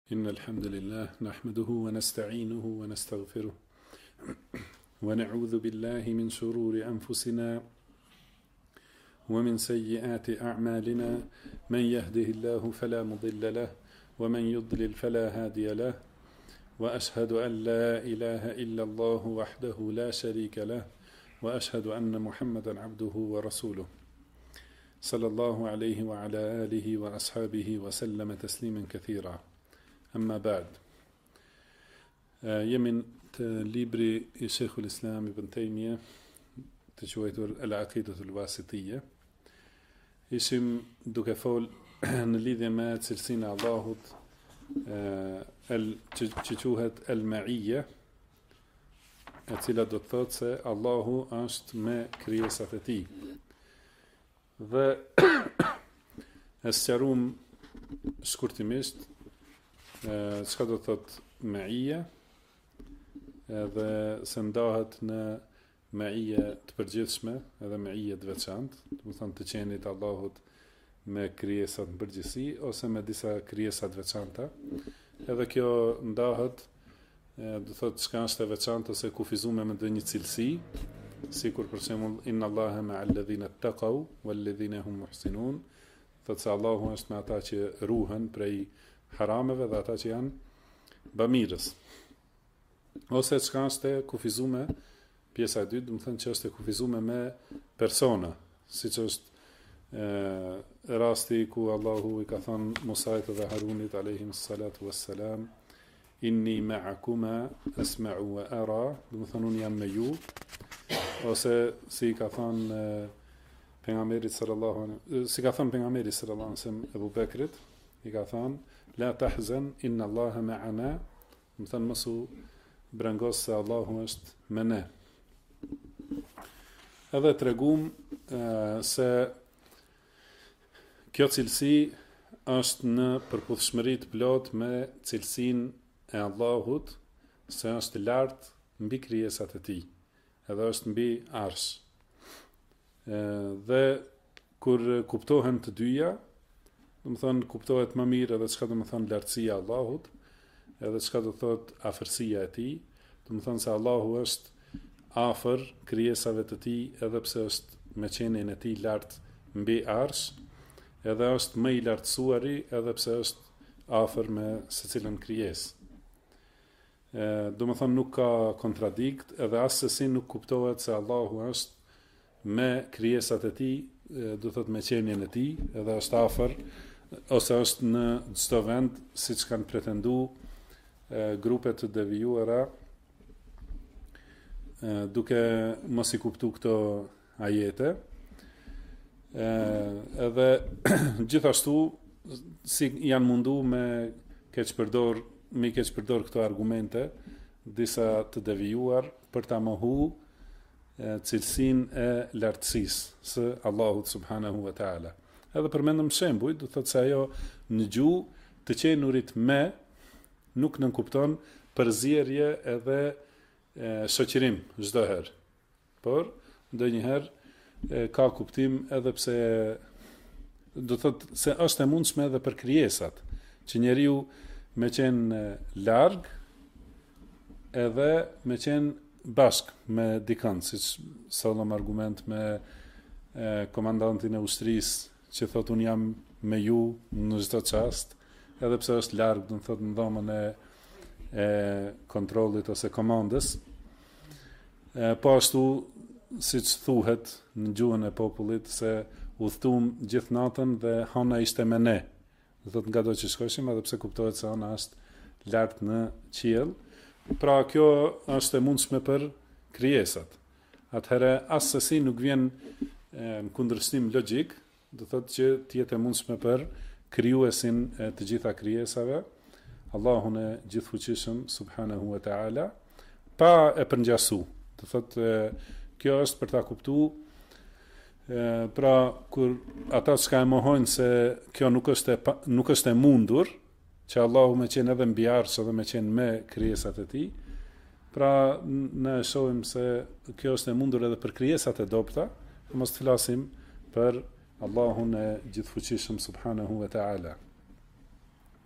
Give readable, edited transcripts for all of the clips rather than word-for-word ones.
إن الحمد لله نحمده ونستعينه ونستغفره ونعوذ بالله من شرور أنفسنا ومن سيئات أعمالنا من يهده الله فلا مضل له ومن يضلل فلا هادي له وأشهد أن لا إله إلا الله وحده لا شريك له وأشهد أن محمدا عبده ورسوله صلى الله عليه وعلى آله وأصحابه وسلم تسليما كثيرا. أما بعد، يمن libri I Sheikhul Islam Ibn Taymiyyah të quajtur Al-Aqidatu Al-Wasitiyya. Ishim duke fol në lidhje me cilësinë e Allahut që quhet Al-Ma'iyya, e cila do të thotë se Allahu është me krijesat e tij. Dhe e sqaruam shkurtimisht çka do të thotë Ma'iyya, edhe se ndahet në Ma'iyya të përgjithshme edhe Ma'iyya të veçantë, do të thonë të qenit Allahut me krijesat në përgjithësi ose me disa krijesa të veçanta. Edhe kjo ndahet, do thotë çka është e veçantë ose kufizuar me ndonjë cilësi, sikur për shembull inna Allaha ma'al ladhina ittaqaw wal ladhina hum muhsinun, thotë se Allahu është me ata që ruhen prej harameve dhe ata që janë bamirës. Ose çka është e kufizuar, pjesa e dytë, do të thënë që është e kufizuar me persona, siç është rasti ku Allahu I ka thënë Musait dhe Harunit alayhimus salatu wassalam, inni ma'akuma asma'u wa ara, do të thonë unë jam me ju, ose si ka thënë pejgamberi sallallahu alaihi wasallam Abu Bekrit, I ka thënë la tahzan inna Allaha ma'ana, do të thënë mos u brengos se Allahu është me ne. Edhe tregum se kjo cilësi është në përputhshmëri të plot me cilësinë e Allahut, se është lart mbi krijesat e tij, edhe është mbi arsh. Dhe kur kuptohen të dyja, do të thonë kuptohet më mirë edhe çka do të thonë lartësia e Allahut, edhe çka do thot afërsia e tij, do të thonë se Allahu është afër krijesave të tij, edhe pse është me qenien e tij lart mbi arsh, edhe është më I lartësuari, edhe pse është afër me secilën krijesë. Do të thonë nuk ka kontradikt, edhe asesi nuk kuptohet se Allahu është me krijesat e tij, do thot me qenien e tij, edhe është afër ose është në çdo vend, siç kanë pretenduar grupe të devijuara, duke mos I kuptuar këto ajete. Edhe gjithashtu si janë mundu me keq përdor këto argumente disa të devijuar për ta mohu cilësinë e lartësisë së Allahut subhanahu wa taala. Edhe përmendëm shembuj, do thotë se ajo në gjuhë të qenurit me nuk nënkupton përzierje edhe shoqërim çdo herë. Por ndonjëherë ka kuptim edhe pse do thotë se është e mundshme edhe për krijesat, që njeriu me qenë larg edhe me qenë bashk me dikën, siç sollëm argument me komandantin e ushtrisë që thot unë jam me ju në çdo çast, edhe pse është larg, do të thotë në dhomën e kontrollit ose komandës. Po ashtu siç thuhet në gjuhën e popullit se udhtum gjithë natën dhe hana ishte me ne. Do thotë nga do që shkoshim, edhe pse kuptohet se hana është lart në qiell. Pra kjo është e mundshme për krijesat. Atëherë asesi nuk vjen në kundërshtim logjik, do thotë që të jetë e mundshme për krijuesin e të gjitha krijesave, Allahun e gjithfuqishëm subhanahu wa taala, pa e përngjasu. Do thotë kjo është për ta kuptuar, pra kur ata që e mohojnë se kjo nuk është e mundur, që Allahu me qenë edhe mbi arsh edhe me qenë me krijesat e tij, pra ne shohim se kjo është e mundur edhe për krijesat e dobta, mos të flasim për Allahun e gjithfuqishëm subhanahu wa taala.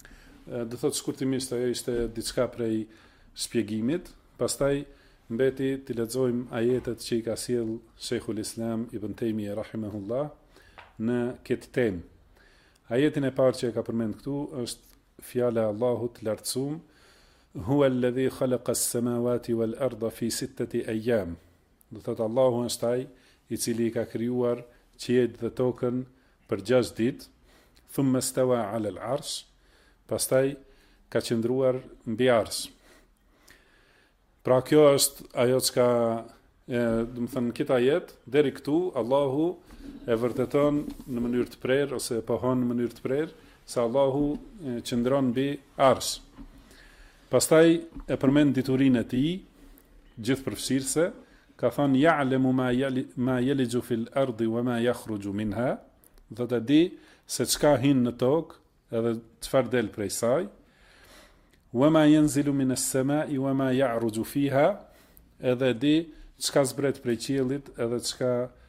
do thot shkurtimisht ajo ishte diçka prej shpjegimit, pastaj mbeti të lexojmë ajetet që i ka sjell Sheikhul Islam Ibn Taymiyah rahimahullah në këtë temë. Ajetin e parë që e ka përmend këtu është fjala e Allahut lartësuam, huwa alladhi khalaqa as-samawati wal arda fi 6 ayyam. Do thot Allahu është ai i cili ka krijuar qiejt dhe tokën për 6 ditë, thumma stawa 'ala al-'arsh, pastaj ka qëndruar mbi arsh. Pra kjo është ajo çka do të thënë këtë ajet deri këtu Allahu e vërteton në mënyrë të prerë ose e pohon në mënyrë të prerë se Allahu qëndron mbi arsh. Pastaj e përmend diturinë e tij gjithëpërfshirëse, ka thënë ya'lamu ma yaliju fil ardi wa ma yakhruju minha, do të di se çka hyn në tokë edhe çfarë del prej saj. Wa ma yanzilu min as-sama'i wa ma ya'ruju fiha, edhe di çka zbret prej qiellit edhe çka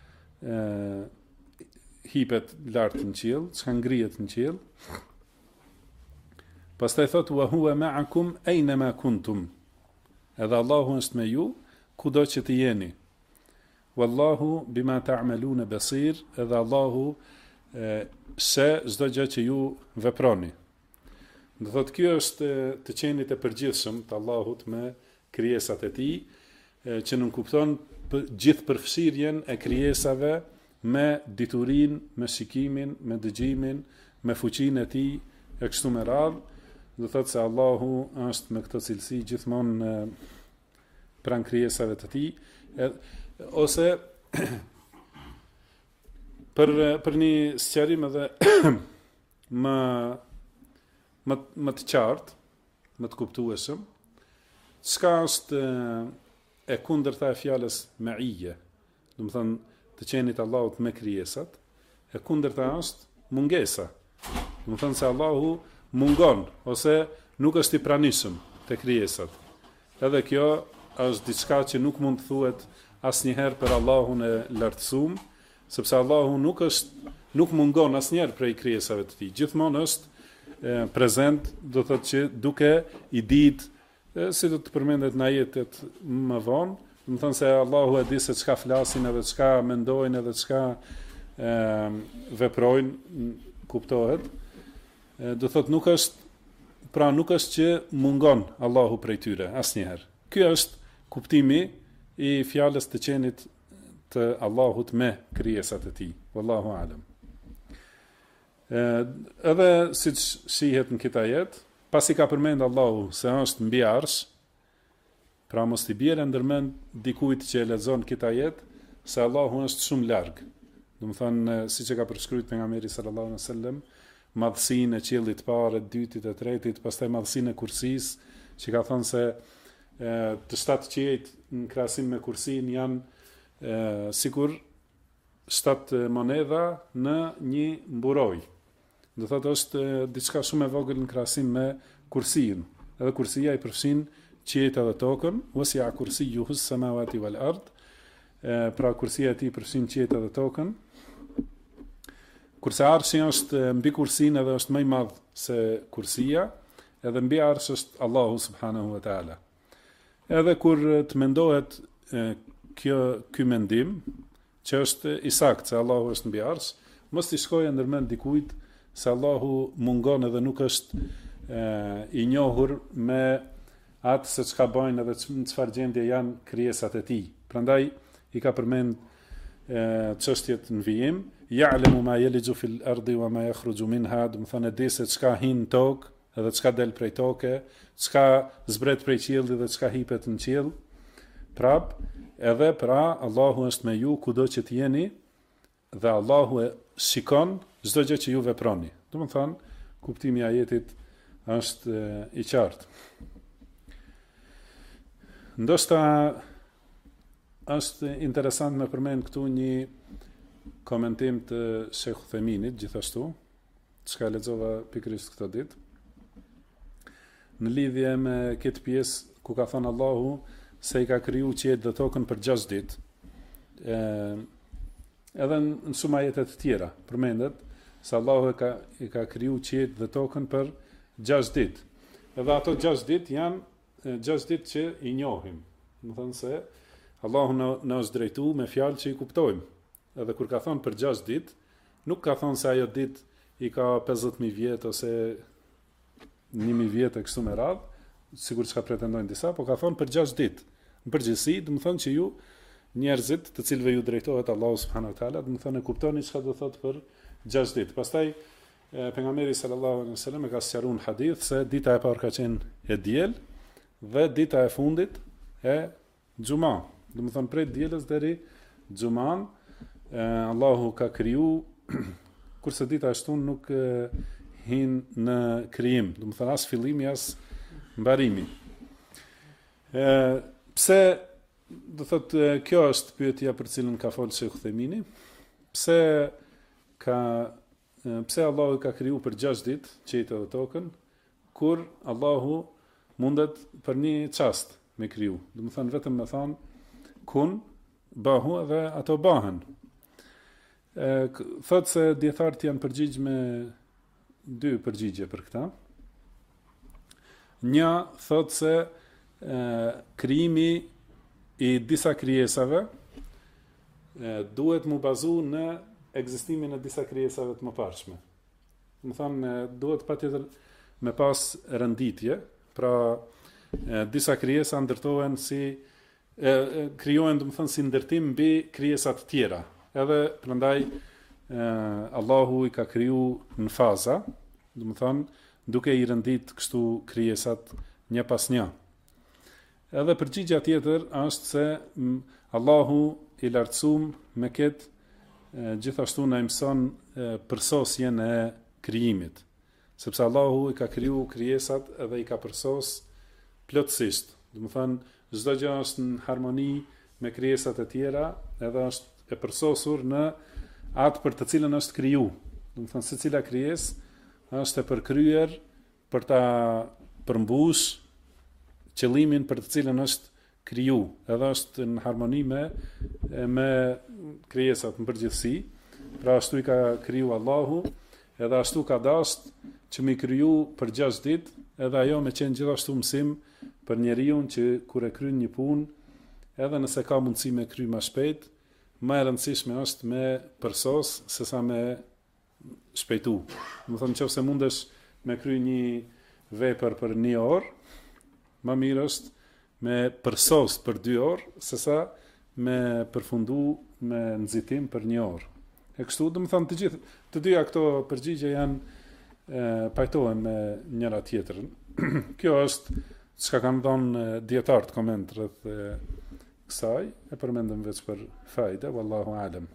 hipet lart në qiell, çka ngrihet në qiell. Pastaj thot wa huwa ma'akum aynama kuntum. Edhe Allahu është me ju kudo që të jeni. Wallahu bima ta'maluna basir, edhe Allahu se çdo gjë që ju veproni. Do thot kjo është të qenit e përgjithshëm të Allahut me krijesat e tij, që nuk kupton gjithë përfshirjen e krijesave me diturinë, me shikimin, me dëgjimin, me fuqinë e tij e kështu me radhë. Do thot se Allahu është me këtë cilësi gjithmonë pranë krijesave të tij, ose për një sqarim edhe më të qartë, më të kuptueshëm, çka është e kundërta e fjalës ma'iyye, do të thënë të qenit Allahut me krijesat, e kundërta është mungesa. Do të thënë se Allahu mungon ose nuk është i pranishëm te krijesat. Edhe kjo është diçka që nuk mund të thuhet asnjëherë për Allahun e lartësuam, sepse Allahu nuk mungon asnjëherë prej krijesave të tij. Gjithmonë është prezent, do të thotë që duke i ditë, si do të përmendet në ajetet më vonë, do të thonë se Allahu e di se çka flasin edhe çka mendojnë edhe çka veprojnë, kuptohet. Do thotë nuk është që mungon Allahu prej tyre asnjëherë. Ky është kuptimi i fjalës të qenit të Allahut me krijesat e tij. Wallahu a'lam. Edhe siç shihet në këtë ajet, pasi ka përmend Allahu se është mbi arsh, pra mos t'i bjerë ndërmend dikujt që e lexon këtë ajet se Allahu është shumë larg. Do të thonë siç e ka përshkruajtur pejgamberi sallallahu alaihi wasallam, madhësinë e qiellit të parë, të dytit, të tretit, pastaj madhësinë e kursisë, që ka thënë se të 7 qiejt në krahasim me kursin janë sikur 7 monedha në një mburoj. Do thotë është diçka shumë e vogël në krahasim me kursin. Edhe kursia i përfshin qiejt edhe tokën, wasi'a kursiyuhu as-samawati wal ard. Pra kursia e tij përfshin qiejt edhe tokën. Kurse arshi është mbi kursin edhe është më i madh se kursia, edhe mbi arsh është Allahu subhanahu wa taala. Edhe kur të mendohet ky mendim, që është i saktë se Allahu është mbi arsh, mos t'i shkojë ndërmend dikujt se Allahu mungon edhe nuk është i njohur me atë se çka bëjnë edhe në çfarë gjendje janë krijesat e tij. Prandaj i ka përmend çështjet në vijim, ya'lamu ma yaliju fil ardi wa ma yakhruju minha, do të thonë di se çka hin në tokë edhe çka del prej toke, çka zbret prej qiellit dhe çka hipet në qiell. Edhe Allahu është me ju kudo që të jeni dhe Allahu e shikon çdo gjë që ju veproni. Do të thonë kuptimi i ajetit është i qartë. Ndoshta është interesant me përmend këtu një komentim të Sheikh Theminit, gjithashtu, çka lexova pikërisht këtë ditë, në lidhje me këtë pjesë ku ka thënë Allahu se i ka kriju qiejt dhe tokën për 6 ditë. Edhe në shumë ajete të tjera përmendet se Allahu i ka kriju qiejt dhe tokën për 6 ditë. Edhe ato 6 ditë janë 6 ditë që i njohim. Më thënë se Allahu në është drejtu me fjalë që i kuptojmë. Edhe kur ka thonë për 6 ditë, nuk ka thonë se ajo ditë i ka 50.000 vjetë ose 1.000 vjetë e kështu me radhë, sigur që ka pretendojnë disa, po ka thonë për 6 ditë. Në përgjithësi, dhe më thonë që ju njerëzit të cilëve ju drejtohet Allahu subhanahu wa taala, dhe më thonë e kuptoni çka do thotë për 6 ditë. Pastaj pejgamberi sallallahu alaihi wasallam e ka sqaruar në hadith se dita e parë ka qenë e diel dhe dita e fundit e xuma. Do të thonë prej dielës deri xuman Allahu ka kriju kurse dita e shtunë nuk hin në krijim. Do të thonë as fillimi as mbarimi. Pse do thotë kjo është pyetja për cilën ka folë Sheikh Uthemini. Pse Allahu ka kriju për 6 ditë qejtë dhe tokën, kur Allahu mundet për një çast me kriju. Do të thonë vetëm me thonë kun bahu dhe ato bahen. Thotë se dietarët janë përgjigj me 2 përgjigje për këta. Një thotë se krijimi i disa krijesave duhet mu bazu në ekzistimin e disa krijesave të mëparshme. Më thonë, duhet patjetër me pas rënditje, pra disa krijesa ndërtohen si krijohen, do të thonë, si ndërtim mbi krijesat tjera. Edhe prandaj Allahu i ka kriju në faza, do të thonë, duke i rëndit kështu krijesat një pas një. Edhe përgjigja tjetër është se Allahu i lartësuar me këtë gjithashtu na mëson përsosjen e krijimit, sepse Allahu i ka kriju krijesat edhe i ka përsos plotësisht. Do të thonë, çdo gjë është në harmoni me krijesat e tjera, edhe është e përsosur në atë për të cilën është kriju. Do të thonë, secila krijesë është e përkryer për ta përmbush qëllimin për të cilën është kriju, edhe është në harmoni me krijesat në përgjithësi. Pra ashtu i ka kriju Allahu, edhe ashtu ka dashur që mi kriju për 6 ditë, edhe ajo me qenë gjithashtu mësim për njeriu që kur e kryen një punë, edhe nëse ka mundësi me kry më shpejt, më e rëndësishme është me përsos sesa me shpejtu. Do të thonë, nëse mundesh me kry një vepër për 1 orë, më mirë është me përsos për 2 orë, sesa me përfundu me nxitim për 1 orë. E kështu, do të thonë, të dyja këto përgjigje janë pajtohen me njëra tjetrën. Kjo është çka kanë dhënë dietarët koment rreth kësaj, e përmendëm vetëm për fajde, wallahu alem.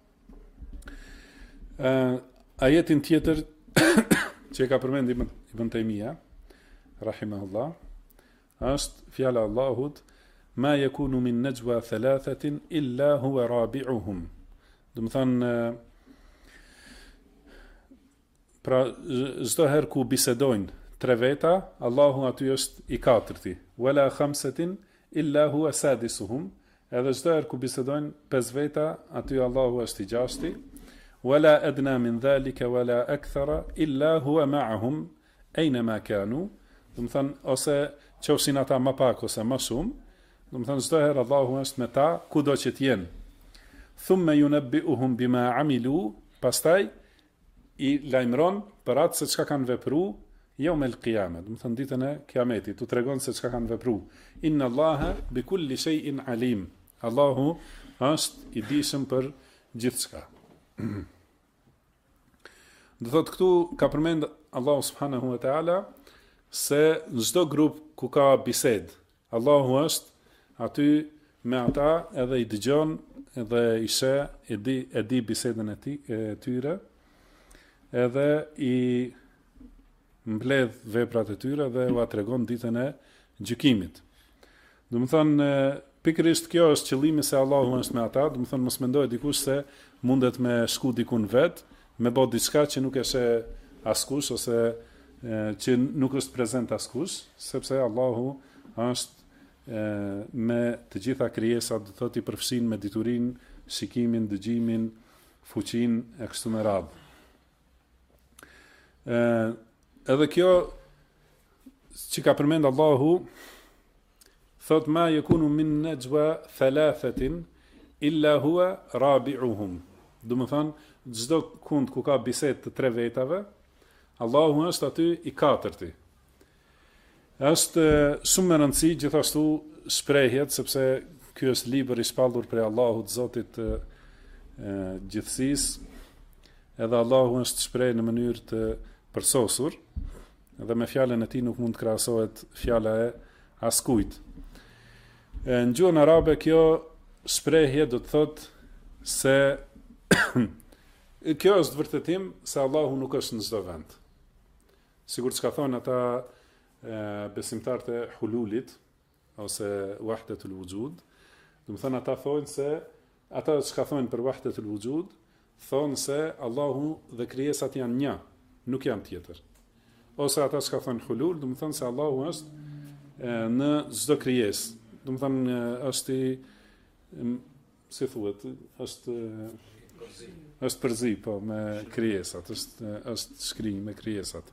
Ajetin tjetër që ka përmendur Ibn Taymija rahimahullah është fjala Allahut: ma yakunu min najwa thalathatin illa huwa rabi'uhum. Do të thonë, pra çdo herë ku bisedojnë 3 veta, Allahu aty është i 4-ti. Wala khamsatin illa huwa sadisuhum. Edhe çdo herë ku bisedojnë 5 veta, aty Allahu është i 6-ti. Wala adna min dhalika wala akthara illa huwa ma'ahum aynama kanu. Do të thonë, ose qofshin ata më pak ose më shumë, do të thonë çdo herë Allahu është me ta kudo që të jenë. Thumma yunabbi'uhum bima 'amilu, pastaj i lajmëron për atë se çka kanë vepruar yawm al-qiyamah, do të thonë ditën e kiametit, tu tregon se çka kanë vepruar. Inna Allaha bi kulli shay'in alim. Allahu është i dijshëm për gjithçka. Do thotë, këtu ka përmend Allahu subhanahu wa taala se në çdo grup ku ka bised, Allahu është aty me ata, edhe i dëgjon, edhe i sheh, e di bisedën e tyre, edhe i mbledh veprat e tyre dhe ua tregon ditën e gjykimit. Do të thonë, pikërisht kjo është qëllimi, se Allahu është me ata. Do të thonë, mos mendoj dikush se mundet me shku dikun vet, me bë diçka që nuk e sheh askush, ose që nuk është prezent askush, sepse Allahu është me të gjitha krijesat, do thotë, i përfshin me diturinë, shikimin, dëgjimin, fuqinë e kështu me radhë. Edhe kjo që ka përmend Allahu, thot ma yakunu min najwa thalathatin illa huwa rabi'uhum. Do të thonë çdo kund ku ka bisedë të tre vetave, Allahu është aty i katërti. Është shumë më rëndësi gjithashtu shprehjet, sepse ky është libër i shpallur prej Allahut, Zotit gjithësisë, edhe Allahu është shprehur në mënyrë të përsosur, dhe me fjalën e tij nuk mund të krahasohet fjala e askujt. Në gjuhën arabe kjo shprehje do të thotë se kjo është vërtetim se Allahu nuk është në çdo vend. Sigur që ka thonë ata besimtarët e hululit, ose wahdatul wujud, do të thonë ata thonë se, ata që ka thonë për wahdatul wujud, thonë se Allahu dhe krijesat janë një, nuk janë tjetër. Ose ata që ka thonë hulul, do të thonë se Allahu është në çdo krijesë. Do të thonë është i, si thuhet, është përzi, po, me krijesat, është shkrim me krijesat.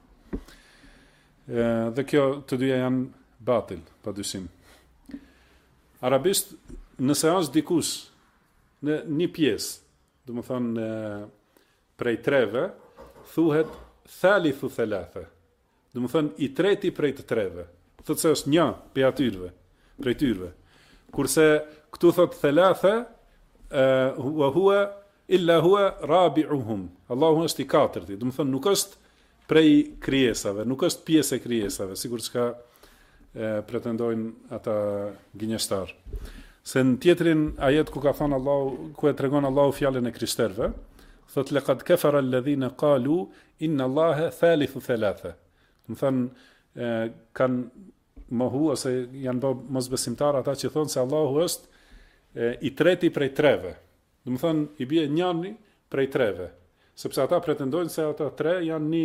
Dhe kjo të dyja janë batil, padyshim. Arabisht, nëse është dikush në një pjesë, do të thonë prej treve, thuhet thalithu thalatha. Do të thonë i treti prej të treve. Thotë se është një prej tyre. Kurse këtu thot thalatha, wa huwa illa huwa rabi'uhum. Allahu është i katërti. Do të thonë nuk është prej krijesave, nuk është pjesë e krijesave, sikur çka pretendojnë ata gënjeshtar. Se në tjetrin ajet ku ka thënë Allahu, ku e tregon Allahu fjalën e krishterëve, thot laqad kafara alladhina qalu inna Allaha thalithu thalatha. Do të thonë kanë mohu ose janë bë mosbesimtar ata që thonë se Allahu është i treti prej treve. Do të thonë i bie njëri prej treve, sepse ata pretendojnë se ata tre janë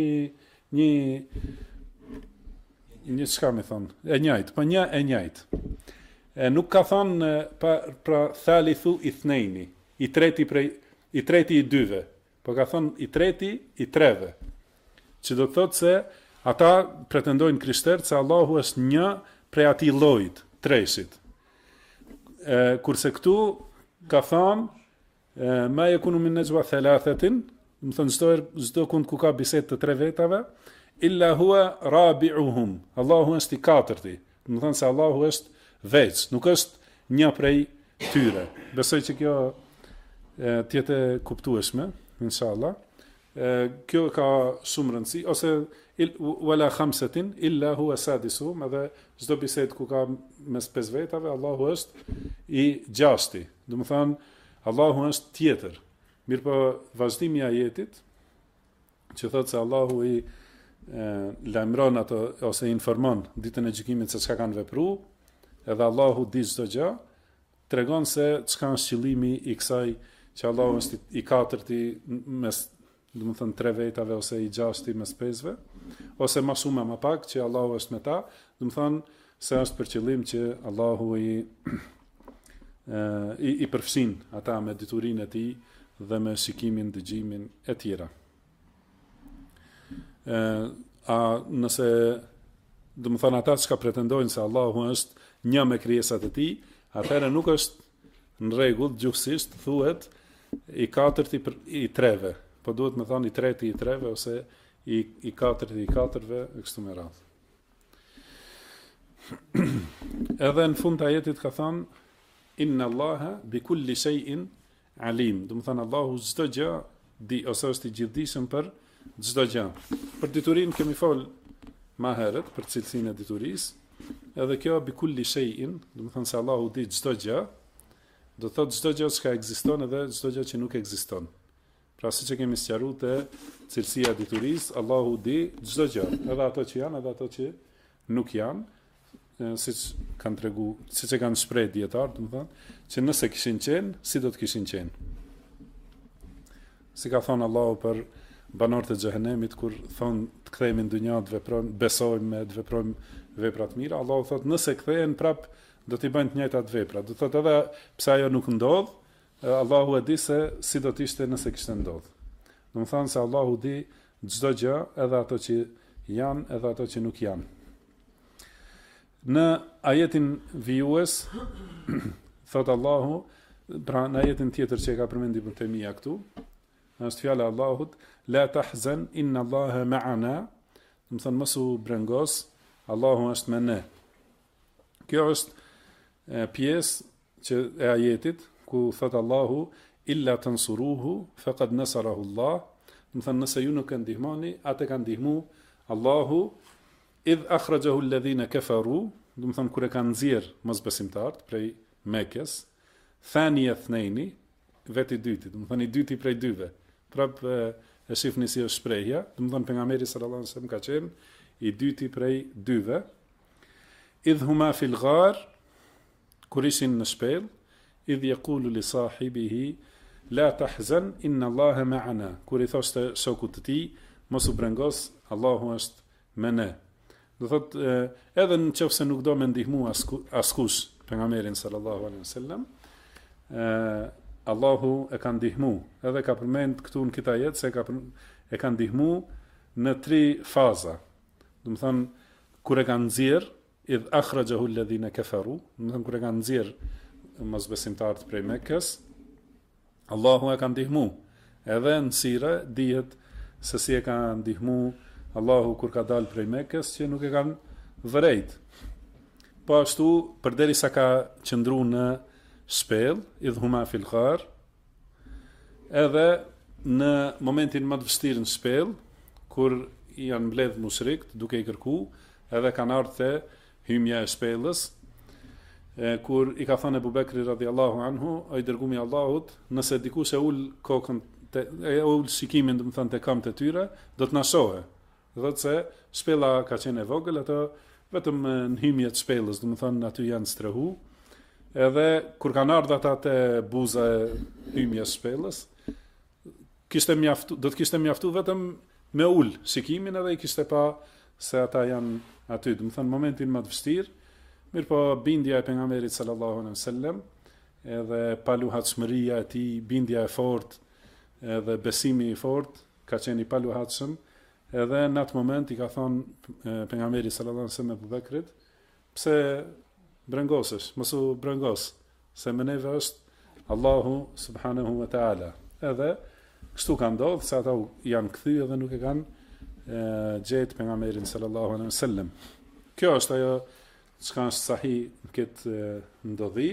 një çka më thon, e njëjtë, po një e njëjtë. Nuk ka thonë pra thalithu ithnaini, i treti i dyve, po ka thonë i treti i treve. Që do të thotë se ata pretendojnë krishterët se Allahu është një prej atij llojit, treshit. Kurse këtu ka thonë ma yakunu min najwa thalathatin, do të thonë çdo kund ku ka bisedë të tre vetave, illa huwa rabi'uhum. Allahu është i katërti. Do të thonë se Allahu është veç, nuk është një prej tyre. Besoj që kjo tjetë e kuptueshme, inshallah. Kjo ka shumë rëndësi, ose wala khamsatin illa huwa sadisuhum, edhe çdo bisedë ku ka mes 5 vetave, Allahu është i gjashti. Do të thonë Allahu është tjetër. Mirë po vazhdimi i ajetit, që thotë se Allahu i lajmëron ato, ose informon ditën e gjykimit se çka kanë vepruar, edhe Allahu di çdo gjë, tregon se çka është qëllimi i kësaj që Allahu është i katërti mes, do të thonë, tre vetave, ose i gjashti mes 5-ve, ose më shumë më pak që Allahu është me ta, do të thonë se është për qëllim që Allahu i përfshin ata me diturinë e tij dhe me shikimin, dëgjimin e tjera. Nëse do të thonë ata që pretendojnë se Allahu është një me krijesat e tij, atëherë nuk është në rregull, gjuhësisht thuhet i katërti i treve, po duhet me thonë i treti i treve, ose i katërti i katërve, e kështu me radhë. Edhe në fund të ajetit ka thënë inna Allaha bi kulli shay'in alim. Do të thonë Allahu çdo gjë di, ose është i gjithdijshëm për çdo gjë. Për diturinë kemi fol më herët për cilësinë e diturisë. Edhe kjo bi kulli shay'in, do të thonë se Allahu di çdo gjë, do thotë çdo gjë që ekziston edhe çdo gjë që nuk ekziston. Pra siç e kemi sqaruar te cilësia e diturisë, Allahu di çdo gjë, edhe ato që janë, edhe ato që nuk janë. Siç kanë tregu, siç e kanë shpreh dietar, do të thonë, që nëse kishin qenë, si do të kishin qenë. Si ka thonë Allahu për banorët e xhehenemit, kur thonë të kthehemi në dynjë, të veprojmë, besojmë, të veprojmë vepra të mira, Allahu thotë nëse kthehen prap do t'i bëjnë të njëjtat vepra. Do thotë edhe pse ajo nuk ndodh, Allahu e di se si do të ishte nëse kishte ndodhur. Do të thonë se Allahu di çdo gjë, edhe ato që janë, edhe ato që nuk janë. Në ajetin vijues thot Allahu, pra në ajetin tjetër që e ka përmendur Ibn Taymija këtu, është fjala e Allahut, la tahzan inna Allaha ma'ana, do të thonë mos u brengos, Allahu është me ne. Kjo është pjesë që e ajetit ku thot Allahu illa tansuruhu faqad nasarahu Allah, do të thonë nëse ju nuk e ndihmoni, atë ka ndihmu Allahu, idh akhrajahu alladhina kafaru, do të thonë kur e kanë nxjerr mosbesimtarët prej Mekës, thaniya thnaini, veti i dyti, do të thonë i dyti prej dyve. Prap e shifni si është shprehja, do të thonë pejgamberi sallallahu alaihi wasallam ka qenë i dyti prej dyve. Idh huma fil ghar, kur ishin në shpellë, idh yaqulu li sahibihi la tahzan inna Allaha ma'ana, kur i thoshte shokut të tij, mos u brengos, Allahu është me ne. Do thot edhe nëse nuk do me ndihmu askush pejgamberin sallallahu alaihi wasallam, Allahu e ka ndihmu. Edhe ka përmend këtu në këtë ajet se e ka ndihmu në 3 faza. Do të thonë kur e ka nxjerr idh akhrajahu alladhina kafaru, do të thonë kur e ka nxjerr mosbesimtarët prej Mekës, Allahu e ka ndihmu. Edhe në sira dihet se si e ka ndihmu Allahu kur ka dalë prej Mekës, që nuk e kanë vërejt. Po ashtu, përderisa ka qëndru në shpellë, idh huma fil ghar, edhe në momentin më të vështirë në shpellë, kur janë mbledh mushrikët duke i kërku, edhe kanë ardhur te hymja e shpellës, kur i ka thënë Abu Bekri radhiyallahu anhu, o i dërguari i Allahut, nëse dikush e ul kokën e ul shikimin, do të thonë te këmbët e tyre, do të na shohë. Do të se shpella ka qenë e vogël, ato vetëm në hymje të shpellës, do të thonë aty janë strehu. Edhe kur kanë ardhur ata te buza e hymjes shpellës, do të kishte mjaftu vetëm me ul shikimin, edhe i kishte pa se ata janë aty. Do të thonë momentin më të vështirë, mirë po bindja e pejgamberit sallallahu alaihi wasallam, edhe paluhatshmëria e tij, bindja e fortë, edhe besimi i fortë ka qenë i paluhatshëm. Edhe në atë moment i ka thonë pejgamberi sallallahu alaihi wasallam Abu Bekrit, pse brengosesh, mos u brengos, se me neve është Allahu subhanahu wa taala. Edhe kështu ka ndodhur se ata janë kthyer dhe nuk e kanë gjetë pejgamberin sallallahu alaihi wasallam. Kjo është ajo çka është sahih në këtë ndodhi.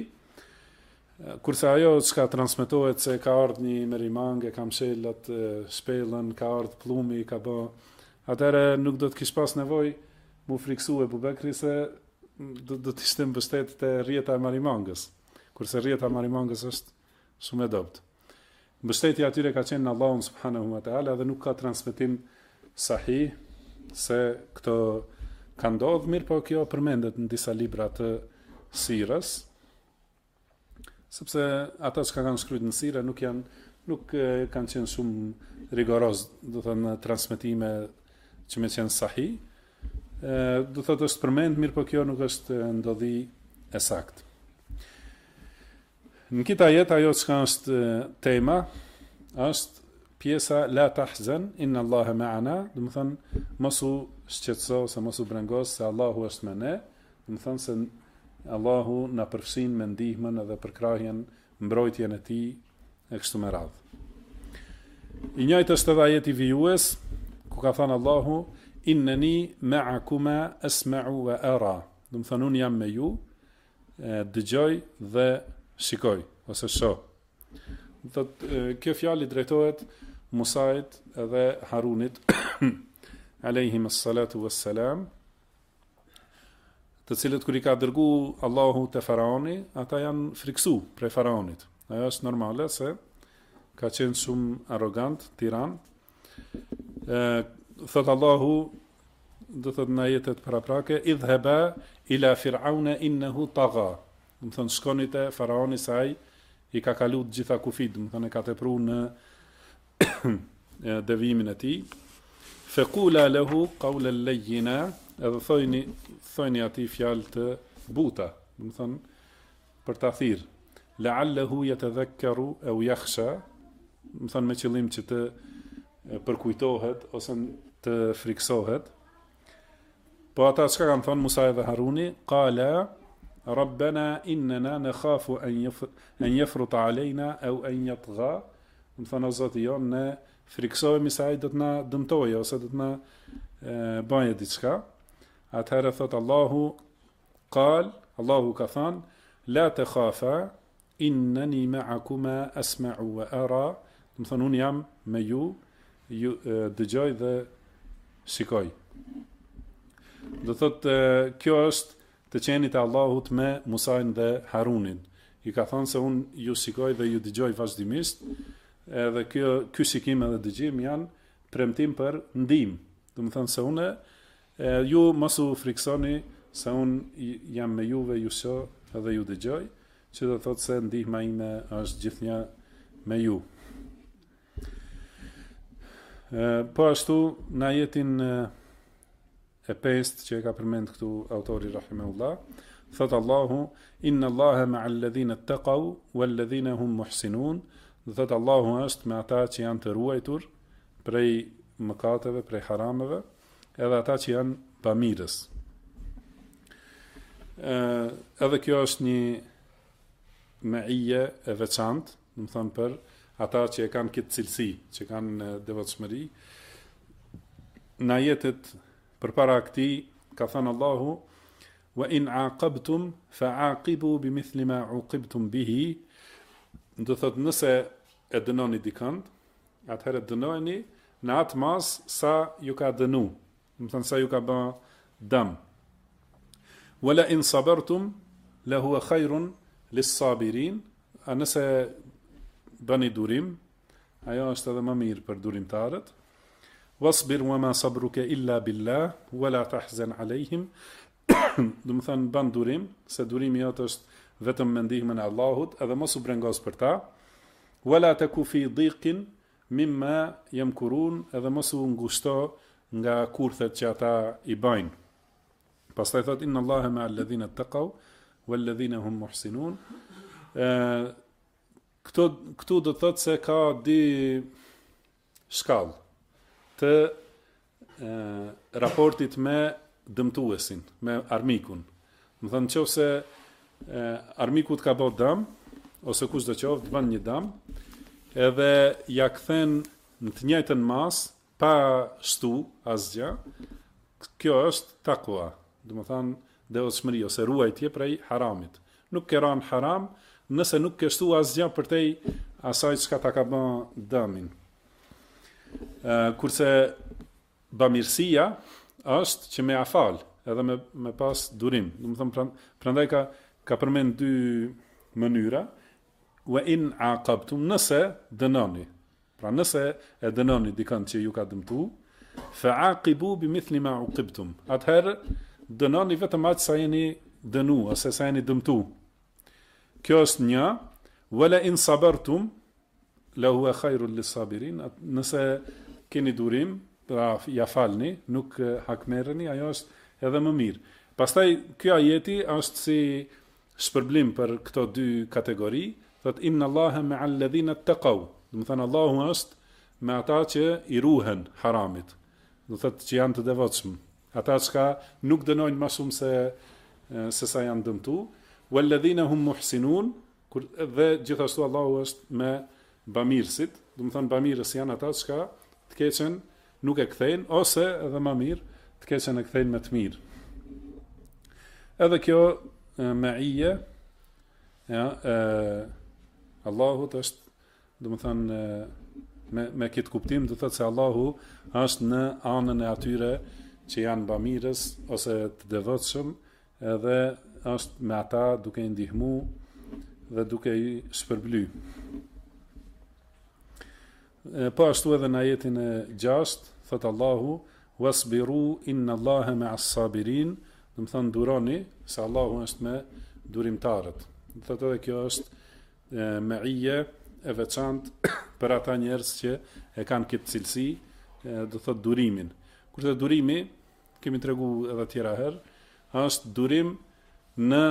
Kurse ajo çka transmetohet se ka ardhur një merimang, e ka mshellat shpellën, ka ardhur pllumi, ka bë, atëherë nuk do të kish pas nevojë mu friksu Abu Bekri se do të ishte mbështet te rrjeta e marimangës, kurse rrjeta e marimangës është shumë e dobët. Mbështetja atyre ka qenë në Allahun subhanahu wa taala dhe nuk ka transmetim sahih se këto ka ndodhur, mirë po kjo përmendet në disa libra të sirës, sepse ata që kanë shkruar në sirë nuk kanë qenë shumë rigoroz, do të thënë transmetime që me qenë sahih. Do thotë është përmend, mirë po kjo nuk është ndodhi e saktë. Në këtë ajet ajo që është tema është pjesa la tahzan inna Allaha ma'ana, do të thonë mos u shqetëso, se mos u brengos, se Allahu është me ne, do të thonë se Allahu na përfshin me ndihmën edhe përkrahjen, mbrojtjen e tij e kështu me radhë. I njëjtë është edhe ajeti vijues, ku ka thënë Allahu inneni ma'akuma asma'u wa ara. Do të thonë unë jam me ju, dëgjoj dhe shikoj ose shoh. Do të kjo fjalë drejtohet Musait edhe Harunit alayhim as-salatu was-salam, të cilët kur i ka dërgu Allahu te faraoni, ata janë friksu prej faraonit. Ajo është normale se ka qenë shumë arrogant, tiran. Thot Allahu, do thot në ajetet paraprake, idhhaba ila fir'auna innahu tagha. Do të thonë shkoni te faraoni se ai i ka kalu të gjitha kufit, do të thonë ka tepruar në devimin e tij. Faqula lahu qawlan layyina, edhe thojni atij fjalë të buta, do të thonë për ta thirr. La'allahu yatadhakkaru aw yakhsha, do të thonë me qëllim që të përkujtohet ose të friksohet. Po ata çka kanë thonë Musa dhe Haruni? Qala Rabbana innana nakhafu an yafruta alejna au an yatgha. Më thonë o Zoti jon, ne friksohemi se ai do të na dëmtojë ose do të na bëjë diçka. Atëherë thot Allahu ka thënë la takhafa innani ma'akuma asma'u wa ara. Më thonë unë jam me ju dëgjoj dhe shikoj. Do thot kjo është të qenit e Allahut me Musajn dhe Harunin. I ka thonë se unë ju shikoj dhe ju dëgjoj vazhdimisht, edhe ky shikim edhe dëgjim janë premtim për ndihmë. Do të thonë se unë ju mos u friksoni se unë jam me juve, ju shoh edhe ju dëgjoj, që do thotë se ndihma ime është gjithnjë me ju. Po ashtu në ajetin e 5 që e ka përmend këtu autori rahimahullah, thot Allahu inna Allaha ma'al ladhina ittaqaw wal ladhina hum muhsinun. Do thot Allahu është me ata që janë të ruajtur prej mëkateve, prej harameve, edhe ata që janë bamirës. Edhe kjo është një meije e veçantë, do të thonë për ata që e kanë këtë cilësi, që kanë devotshmëri. Në ajetet përpara këtij ka thënë Allahu wa in aqabtum fa'aqibu bimithli ma uqibtum bihi. Do thot nëse e dënoni dikënd, atëherë dënojeni në atë mas sa ju ka dënu, do të thënë sa ju ka bë dëm. Wala in sabartum la huwa khairun lis-sabirin. A nëse bëni durim, ajo është edhe më mirë për durimtarët. Wasbir wama sabruka illa billah wala tahzan alayhim. Do të thënë bën durim, se durimi jot është vetëm me ndihmën e Allahut, edhe mos u brengos për ta. Wala taku fi dhiqin mimma yamkurun, edhe mos u ngushto nga kurthet që ata i bëjnë. Pastaj thot inna Allaha ma'al ladhina ittaqaw wal ladhina hum muhsinun. Këtu do të thotë se ka dy shkallë të raportit me dëmtuesin, me armikun. Më thënë nëse armiku të ka bërë dëm, ose kush do qoftë bën një dëm, edhe ja kthen në të njëjtën mas, pa shtu asgjë, kjo është takwa. Do të thonë devotshmëri ose ruajtje prej haramit. Nuk ke rënë haram nëse nuk ke shtu asgjë përtej asaj çka ta ka bën dëmin. Kurse bamirësia është që me afal, edhe me pas durim. Do të thonë prandaj ka përmend dy mënyra. Wa in aqabtum, nëse dënoni. Pra nëse e dënoni dikën që ju ka dëmtu, fa'aqibu bimithli ma uqibtum. Atëherë dënoni vetëm atë sa jeni dënu ose sa jeni dëmtu. Kjo është një. Wala in sabartum la huwa khairul lis-sabirin. Nëse keni durim, pra ja falni, nuk hakmerreni, ajo është edhe më mirë. Pastaj ky ajeti është si shpërblim për këto dy kategori. Thot inna Allaha ma'al ladhina ittaqaw. Do të thënë Allahu është me ata që i ruhen haramit. Do thotë që janë të devotshëm. Ata që nuk dënojnë më shumë se sa janë dëmtu. Wal ladhina hum muhsinun. Dhe gjithashtu Allahu është me bamirësit. Do të thënë bamirës janë ata që të keqen nuk e kthejnë, ose edhe më mirë të keqen e kthejnë me të mirë. Edhe kjo meije Allahut është, do të thënë me këtë kuptim, do të thotë se Allahu është në anën e atyre që janë bamirës ose të devotshëm, edhe është me ata duke i ndihmu dhe duke i shpërbly. Po ashtu edhe në ajetin e 6 thot Allahu wasbiru inna Allaha ma'as sabirin. Do të thonë duroni se Allahu është me durimtarët. Do thotë edhe kjo është meije e veçantë për ata njerëz që e kanë këtë cilësi, do thotë durimin. Kurse durimi, kemi treguar edhe tjera herë, është durim në,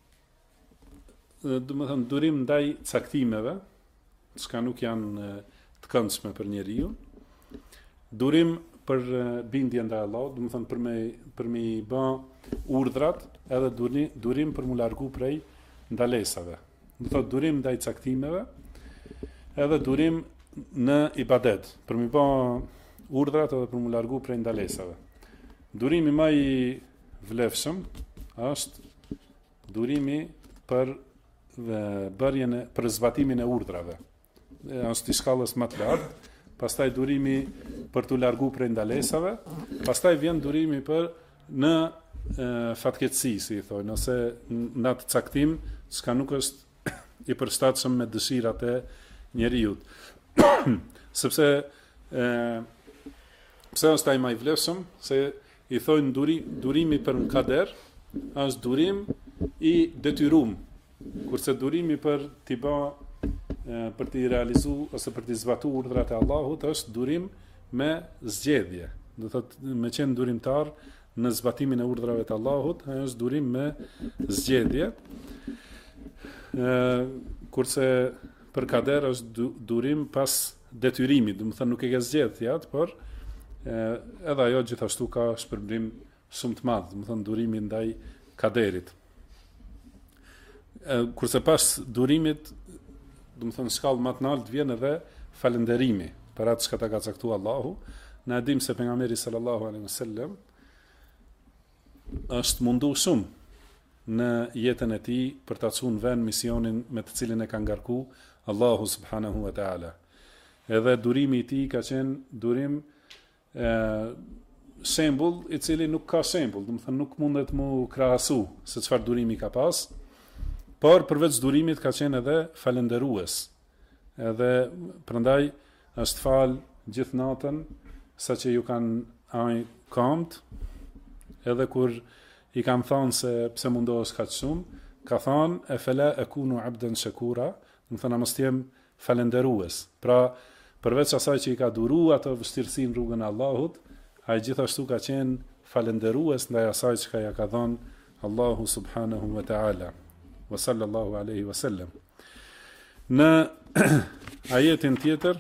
do të thënë durim ndaj caktimeve, çka nuk janë të këndshme për njeriu. Durim për bindje ndaj Allahut, do të thonë për me i bë urdhrat, edhe durim për mu largu prej ndalesave. Do thotë durim ndaj caktimeve, edhe durim në ibadet, për me bë urdhrat edhe për mu largu prej ndalesave. Durimi më i vlefshëm është durimi për për zbatimin e urdhrave. Është i shkallës më të lartë, pastaj durimi për t'u largu prej ndalesave, pastaj vjen durimi për në fatkeqësi, si i thonë, ose në atë caktim, çka nuk është i përshtatshëm me dëshirat e njerëzit. Sepse pse është ai më i vlefshëm, se i thonë durimi për kader është durim i detyruar, kurse durimi për t'i bë për t'i realizu ose për t'i zbatu urdhrat e Allahut është durim me zgjedhje. Do thotë me qenë durimtar në zbatimin e urdhrave të Allahut, është durim me zgjedhje. Kurse për kader është durim pas detyrimit, do të thënë nuk e ke zgjedhje atë, por edhe ajo gjithashtu ka shpërblim shumë të madh, do të thënë durimi ndaj kaderit. Kurse pas durimit, do të thënë shkallë më të lartë vjen edhe falënderimi për atë çka ta ka caktuar Allahu. Na dim se pejgamberi sallallahu alaihi wasallam është mundu shumë në jetën e tij për ta çuar në vend misionin me të cilin e ka ngarku Allahu subhanahu wa taala. Edhe durimi i tij ka qenë durim shembull i cili nuk ka shembull, do të thënë nuk mundet mu krahasu se çfarë durimi ka pas, por përveç durimit ka qenë edhe falënderues. Edhe prandaj është fal gjithë natën saqë ju kanë ai kamt, edhe kur i kanë thonë se pse mundohesh kaq shumë, ka thonë e fela akunu abdan shakura, do të thënë mos jem falënderues. Pra përveç asaj që i ka duru ato vështirësinë rrugën e Allahut, ai gjithashtu ka qenë falënderues ndaj asaj që ja ka dhënë Allahu subhanahu wa taala. Wa sallallahu alaihi wasallam. Në ajetin tjetër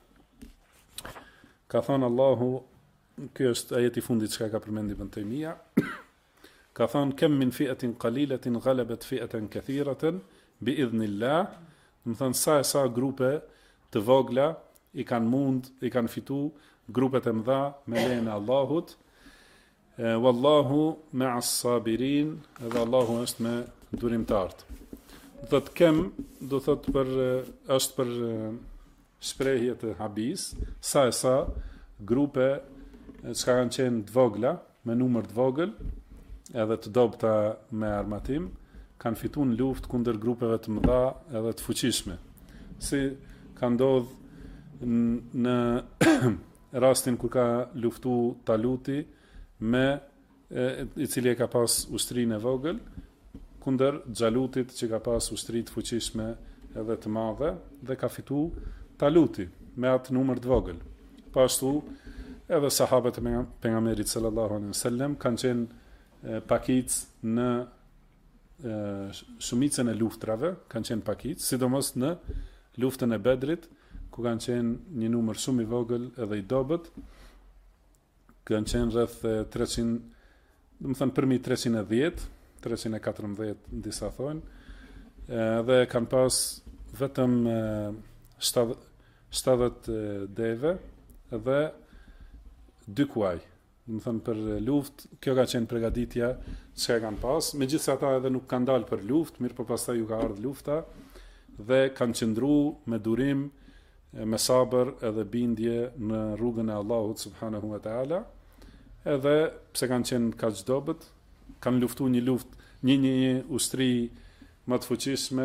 ka thënë Allahu, ky është ajeti i fundit që ka përmendur Ibn Taymija, ka thënë kam min fi'atin qalilatin ghalabat fi'atan kathiratan bi idhnillah, do të thënë sa grupe të vogla i kanë fitu grupet e mëdha me lejen e Allahut. Wallahu ma'as sabirin, edhe Allahu është me durimtarët. Do të kem, do thot është për shprehje të habis, sa grupe që kanë qenë të vogla, me numër të vogël, edhe të dobta me armatim, kanë fituar luftë kundër grupeve të mëdha edhe të fuqishme. Si ka ndodhur në rastin kur ka luftu Taluti me i cili e ka pas ushtrinë e vogël kundër Xhalutit që ka pas ushtri të fuqishme edhe të madhe, dhe ka fitu Taluti me atë numër të vogël. Pashtu edhe sahabët e pejgamberit sallallahu alaihi wasallam kanë qenë pakicë në shumicën e luftrave, kanë qenë pakicë, sidomos në luftën e Bedrit, ku kanë qenë një numër shumë i vogël edhe i dobët, kanë qenë rreth 300, do të thënë përmi 310, 314 në disa thonë, dhe kanë pas vetëm 70 deve dhe 2 kuaj. Do të thënë për luftë, kjo ka qenë përgatitja që kanë pas, megjithatë edhe nuk kanë dalë për luftë, mirë po pastaj ju ka ardhur lufta dhe kanë qëndruar me durim, me sabër edhe bindje në rrugën e Allahut subhanahu wa taala. Edhe pse kanë qenë kaq dobët, kanë luftuar një luftë, një ushtri më të fuqishme,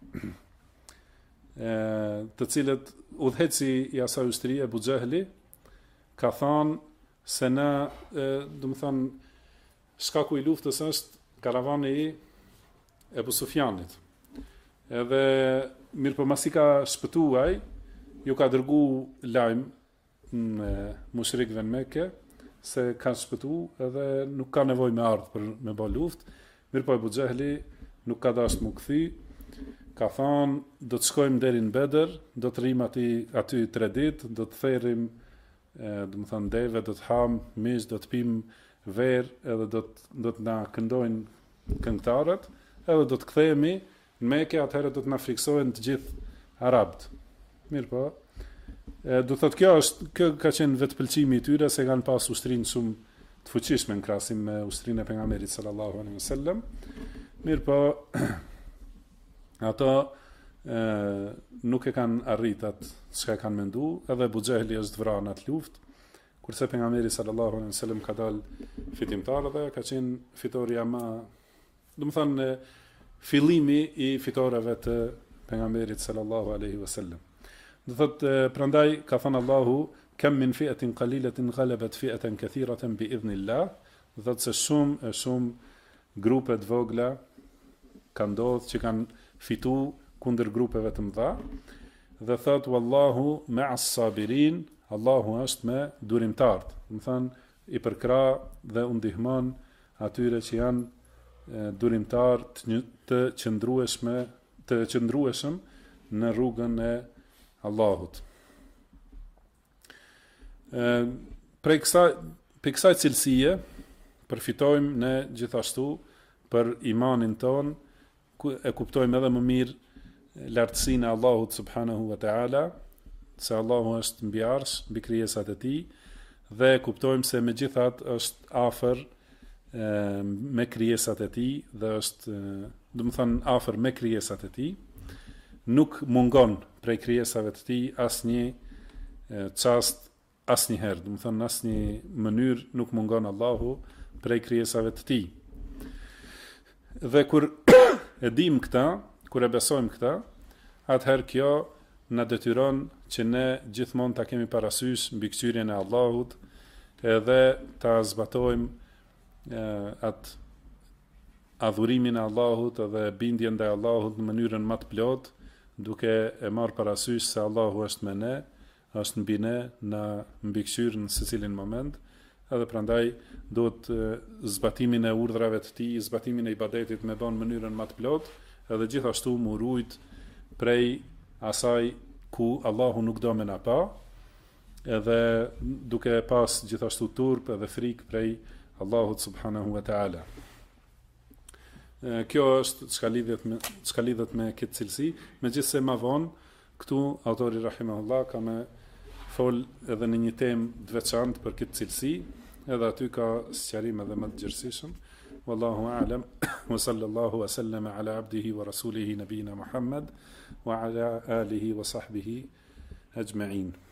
të cilët udhëheci i asaj ushtrie Abu Xehli ka thënë se na, do të thënë, shkaku i luftës është karavani i Ebu Sufjanit. Edhe mirë po masi ka shpëtuaj, ju ka dërgu lajm në mushrikëve në Mekë se kanë shpëtu edhe nuk ka nevojë me ardhë për me bë luftë. Mirë po Abu Xehli nuk ka dashur mu kthy, ka thonë do të shkojmë deri në Bedër, do të rrim aty 3 ditë, do të therrim do të thënë deve, do të ham mish, do të pim verë, edhe do të na këndojnë këngëtarët, edhe do të kthehemi në Mekë, atëherë do të na friksohen të gjithë arabët. Mirë po. Do thotë kjo ka qenë vetëpëlqimi i tyre se kanë pas ushtrinë shumë të fuqishme në krahasim me ushtrinë e pejgamberit sallallahu alaihi wasallam. Mirë po, ato nuk e kanë arrit atë çka kanë mendu, edhe Abu Xehli është vrarë në atë luftë, kurse pejgamberi sallallahu alaihi wasallam ka dalë fitimtar dhe ka qenë fitoria më, do të thënë fillimi i fitoreve të pejgamberit sallallahu alaihi wasallam. Do thotë prandaj ka thënë Allahu kam min fi'atin qalilatin ghalabat fi'atan kathiratan bi idhnillah, do thotë se shumë grupe të vogla kanë ndodhur që kanë fituar kundër grupeve të mëdha, dhe thotë wallahu ma'as sabirin, Allahu është me durimtarët, do të thënë i përkrah dhe u ndihmon atyre që janë durimtar të qëndrueshëm në rrugën e Allahut. Për kësaj cilësie përfitojmë ne gjithashtu për imanin ton, e kuptojmë edhe më mirë lartësinë e Allahut subhanahu wa taala, se Allahu është mbi arsh, mbi krijesat e tij, dhe kuptojmë se megjithatë është afër me krijesat e tij dhe është, do të thënë, afër me krijesat e tij. Nuk mungon prej krijesave të tij asnjë çast asnjëherë, do të thënë asnjë mënyrë nuk mungon Allahu prej krijesave të tij. Dhe kur e dim këta, kur e besojmë këta, atëherë kjo na detyron që ne gjithmonë ta kemi parasysh mbikëqyrjen e Allahut, edhe ta zbatojmë atë adhurimin e Allahut edhe bindjen ndaj Allahut në mënyrën më të plotë, duke e marrë parasysh se Allahu është me ne, është mbi ne, na mbikëqyr në secilin moment, edhe prandaj duhet zbatimin e urdhrave të tij, zbatimin e ibadetit me bën në mënyrën më të plotë, edhe gjithashtu mu rujt prej asaj ku Allahu nuk do me na pa, edhe duke pas gjithashtu turp edhe frikë prej Allahut subhanahu wa taala. Kjo është çka lidhet me këtë cilësi, megjithse më vonë këtu autori rahimahullah ka me fol edhe në një temë të veçantë për këtë cilësi, edhe aty ka sqarim edhe më të gjerësishëm. Wallahu a'lam, wa sallallahu wa sallama ala abdihi wa rasulihi nabina Muhammad wa ala alihi wa sahbihi ajma'in.